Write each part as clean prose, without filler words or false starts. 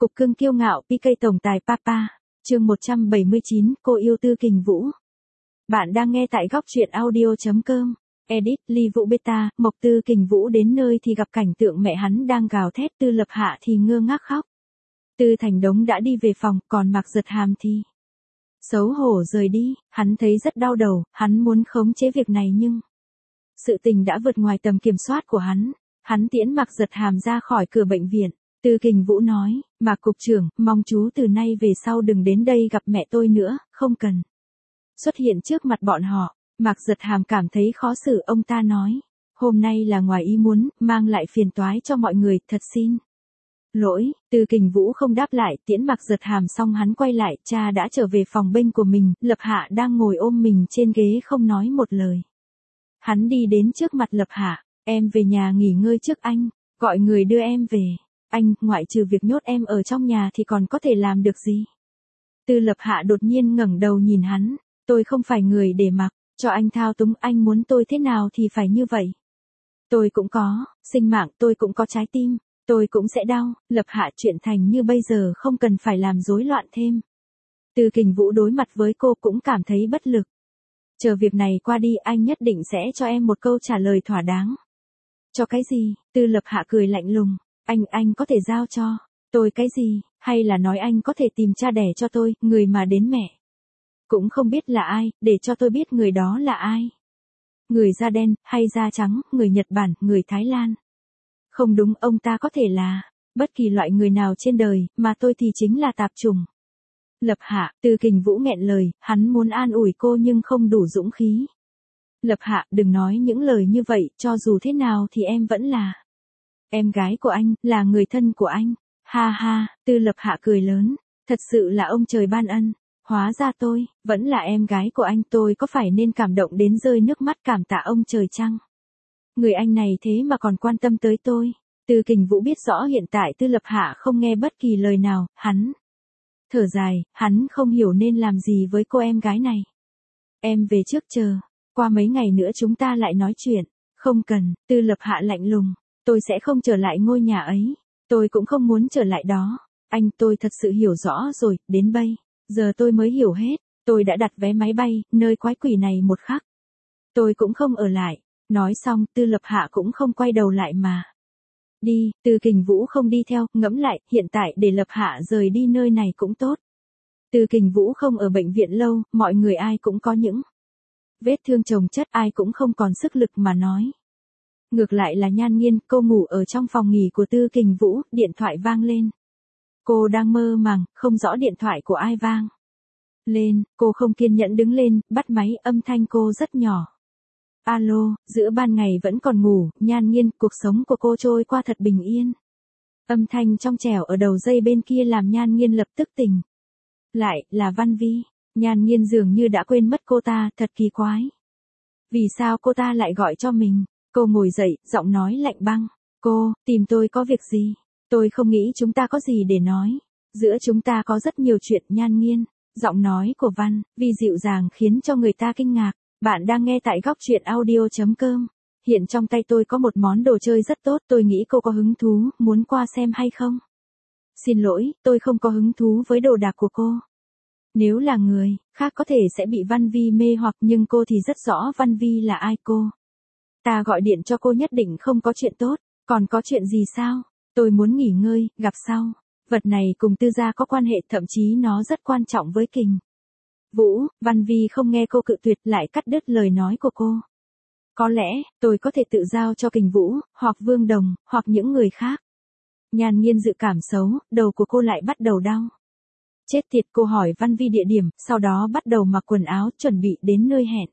Cục cưng kiêu ngạo PK tổng tài Papa, chương 179, cô yêu Tư Kình Vũ. Bạn đang nghe tại góc truyện audio.com. Edit, Ly Vũ Beta, Mộc Tư Kình Vũ đến nơi thì gặp cảnh tượng mẹ hắn đang gào thét, Tư Lập Hạ thì ngơ ngác khóc. Tư Thành Đống đã đi về phòng, còn Mạc Giật Hàm thì xấu hổ rời đi, hắn thấy rất đau đầu, hắn muốn khống chế việc này nhưng sự tình đã vượt ngoài tầm kiểm soát của hắn tiễn Mạc Giật Hàm ra khỏi cửa bệnh viện. Tư Kình Vũ nói, Mạc Cục trưởng, mong chú từ nay về sau đừng đến đây gặp mẹ tôi nữa, không cần xuất hiện trước mặt bọn họ. Mạc Giật Hàm cảm thấy khó xử, ông ta nói, hôm nay là ngoài ý muốn, mang lại phiền toái cho mọi người, thật xin lỗi. Tư Kình Vũ không đáp lại, tiễn Mạc Giật Hàm xong hắn quay lại, cha đã trở về phòng bên của mình, Lập Hạ đang ngồi ôm mình trên ghế không nói một lời. Hắn đi đến trước mặt Lập Hạ, em về nhà nghỉ ngơi trước anh, gọi người đưa em về. Anh, ngoại trừ việc nhốt em ở trong nhà thì còn có thể làm được gì? Tư Lập Hạ đột nhiên ngẩng đầu nhìn hắn, tôi không phải người để mặc cho anh thao túng, anh muốn tôi thế nào thì phải như vậy. Tôi cũng có sinh mạng, tôi cũng có trái tim, tôi cũng sẽ đau. Lập Hạ, chuyện thành như bây giờ không cần phải làm rối loạn thêm. Tư Kình Vũ đối mặt với cô cũng cảm thấy bất lực. Chờ việc này qua đi, anh nhất định sẽ cho em một câu trả lời thỏa đáng. Cho cái gì? Tư Lập Hạ cười lạnh lùng. Anh có thể giao cho tôi cái gì, hay là nói anh có thể tìm cha đẻ cho tôi, người mà đến mẹ cũng không biết là ai, để cho tôi biết người đó là ai. Người da đen, hay da trắng, người Nhật Bản, người Thái Lan. Không đúng, ông ta có thể là bất kỳ loại người nào trên đời, mà tôi thì chính là tạp chủng. Lập Hạ, Tư Kình Vũ nghẹn lời, hắn muốn an ủi cô nhưng không đủ dũng khí. Lập Hạ, đừng nói những lời như vậy, cho dù thế nào thì em vẫn là em gái của anh, là người thân của anh. Ha ha, Tư Lập Hạ cười lớn, thật sự là ông trời ban ân, hóa ra tôi vẫn là em gái của anh, tôi có phải nên cảm động đến rơi nước mắt cảm tạ ông trời chăng? Người anh này thế mà còn quan tâm tới tôi. Tư Kình Vũ biết rõ hiện tại Tư Lập Hạ không nghe bất kỳ lời nào, hắn thở dài, hắn không hiểu nên làm gì với cô em gái này. Em về trước chờ, qua mấy ngày nữa chúng ta lại nói chuyện. Không cần, Tư Lập Hạ lạnh lùng. Tôi sẽ không trở lại ngôi nhà ấy. Tôi cũng không muốn trở lại đó. Anh, tôi thật sự hiểu rõ rồi, đến bây giờ tôi mới hiểu hết. Tôi đã đặt vé máy bay, nơi quái quỷ này một khắc. Tôi cũng không ở lại. Nói xong, Tư Lập Hạ cũng không quay đầu lại mà đi. Tư Kình Vũ không đi theo, ngẫm lại, hiện tại để Lập Hạ rời đi nơi này cũng tốt. Tư Kình Vũ không ở bệnh viện lâu, mọi người ai cũng có những vết thương chồng chất, ai cũng không còn sức lực mà nói. Ngược lại là Nhan Nghiên, cô ngủ ở trong phòng nghỉ của Tư Kình Vũ, điện thoại vang lên. Cô đang mơ màng, không rõ điện thoại của ai vang lên, cô không kiên nhẫn đứng lên, bắt máy, âm thanh cô rất nhỏ. Alo, giữa ban ngày vẫn còn ngủ, Nhan Nghiên, cuộc sống của cô trôi qua thật bình yên. Âm thanh trong trẻo ở đầu dây bên kia làm Nhan Nghiên lập tức tỉnh lại, là Văn Vi. Nhan Nghiên dường như đã quên mất cô ta, thật kỳ quái. Vì sao cô ta lại gọi cho mình? Cô ngồi dậy, giọng nói lạnh băng. Cô, tìm tôi có việc gì? Tôi không nghĩ chúng ta có gì để nói. Giữa chúng ta có rất nhiều chuyện. Nhan Nghiên. Giọng nói của Văn Vi dịu dàng khiến cho người ta kinh ngạc. Bạn đang nghe tại góc truyện audio.com. Hiện trong tay tôi có một món đồ chơi rất tốt, tôi nghĩ cô có hứng thú, muốn qua xem hay không? Xin lỗi, tôi không có hứng thú với đồ đạc của cô. Nếu là người khác có thể sẽ bị Văn Vi mê hoặc, nhưng cô thì rất rõ Văn Vi là ai. Cô ta gọi điện cho cô nhất định không có chuyện tốt. Còn có chuyện gì sao? Tôi muốn nghỉ ngơi, gặp sau. Vật này cùng Tư gia có quan hệ, thậm chí nó rất quan trọng với Kình Vũ. Văn Vi không nghe cô cự tuyệt, lại cắt đứt lời nói của cô. Có lẽ, tôi có thể tự giao cho Kình Vũ, hoặc Vương Đồng, hoặc những người khác. Nhan Nghiên dự cảm xấu, đầu của cô lại bắt đầu đau. Chết tiệt, cô hỏi Văn Vi địa điểm, sau đó bắt đầu mặc quần áo, chuẩn bị đến nơi hẹn.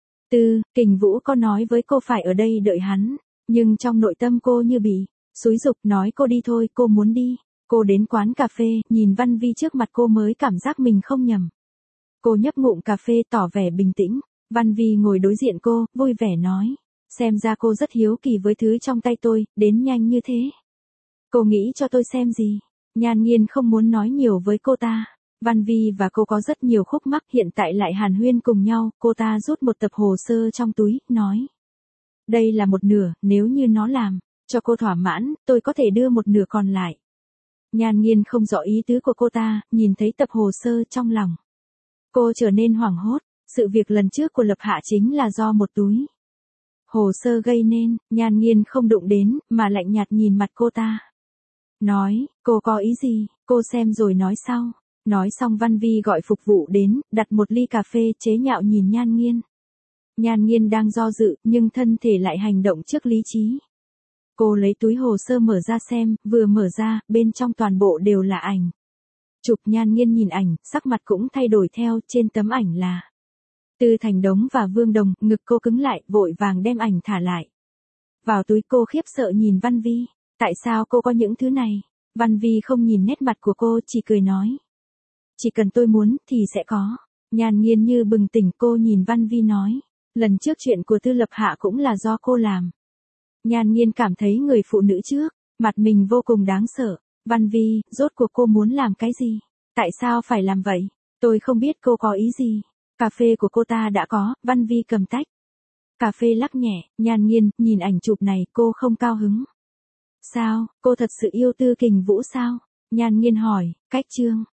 Kình Vũ có nói với cô phải ở đây đợi hắn, nhưng trong nội tâm cô như bị xúi giục, nói cô đi thôi, cô muốn đi. Cô đến quán cà phê, nhìn Văn Vi trước mặt cô mới cảm giác mình không nhầm. Cô nhấp ngụm cà phê tỏ vẻ bình tĩnh. Văn Vi ngồi đối diện cô, vui vẻ nói. Xem ra cô rất hiếu kỳ với thứ trong tay tôi, đến nhanh như thế. Cô nghĩ cho tôi xem gì? Nhan Nghiên không muốn nói nhiều với cô ta. Văn Vi và cô có rất nhiều khúc mắc, hiện tại lại hàn huyên cùng nhau, cô ta rút một tập hồ sơ trong túi, nói. Đây là một nửa, nếu như nó làm cho cô thỏa mãn, tôi có thể đưa một nửa còn lại Nhan Nghiên không rõ ý tứ của cô ta, nhìn thấy tập hồ sơ trong lòng. Cô trở nên hoảng hốt, sự việc lần trước của Lập Hạ chính là do một túi hồ sơ gây nên, Nhan Nghiên không đụng đến, mà lạnh nhạt nhìn mặt cô ta. Nói, cô có ý gì, cô xem rồi nói sau. Nói xong Văn Vi gọi phục vụ đến, đặt một ly cà phê, chế nhạo nhìn Nhan Nghiên. Nhan Nghiên đang do dự, nhưng thân thể lại hành động trước lý trí. Cô lấy túi hồ sơ mở ra xem, vừa mở ra, bên trong toàn bộ đều là ảnh chụp. Nhan Nghiên nhìn ảnh, sắc mặt cũng thay đổi theo, trên tấm ảnh là Tư Thành Đống và Vương Đồng. Ngực cô cứng lại, vội vàng đem ảnh thả lại vào túi. Cô khiếp sợ nhìn Văn Vi, tại sao cô có những thứ này? Văn Vi không nhìn nét mặt của cô, chỉ cười nói, chỉ cần tôi muốn, thì sẽ có. Nhan Nghiên như bừng tỉnh, cô nhìn Văn Vi nói, lần trước chuyện của Tư Lập Hạ cũng là do cô làm. Nhan Nghiên cảm thấy người phụ nữ trước mặt mình vô cùng đáng sợ. Văn Vi, rốt cuộc cô muốn làm cái gì? Tại sao phải làm vậy? Tôi không biết cô có ý gì. Cà phê của cô ta đã có. Văn Vi cầm tách cà phê lắc nhẹ. Nhan Nghiên, nhìn ảnh chụp này, cô không cao hứng. Sao, cô thật sự yêu Tư Kình Vũ sao? Nhan Nghiên hỏi, cách chương.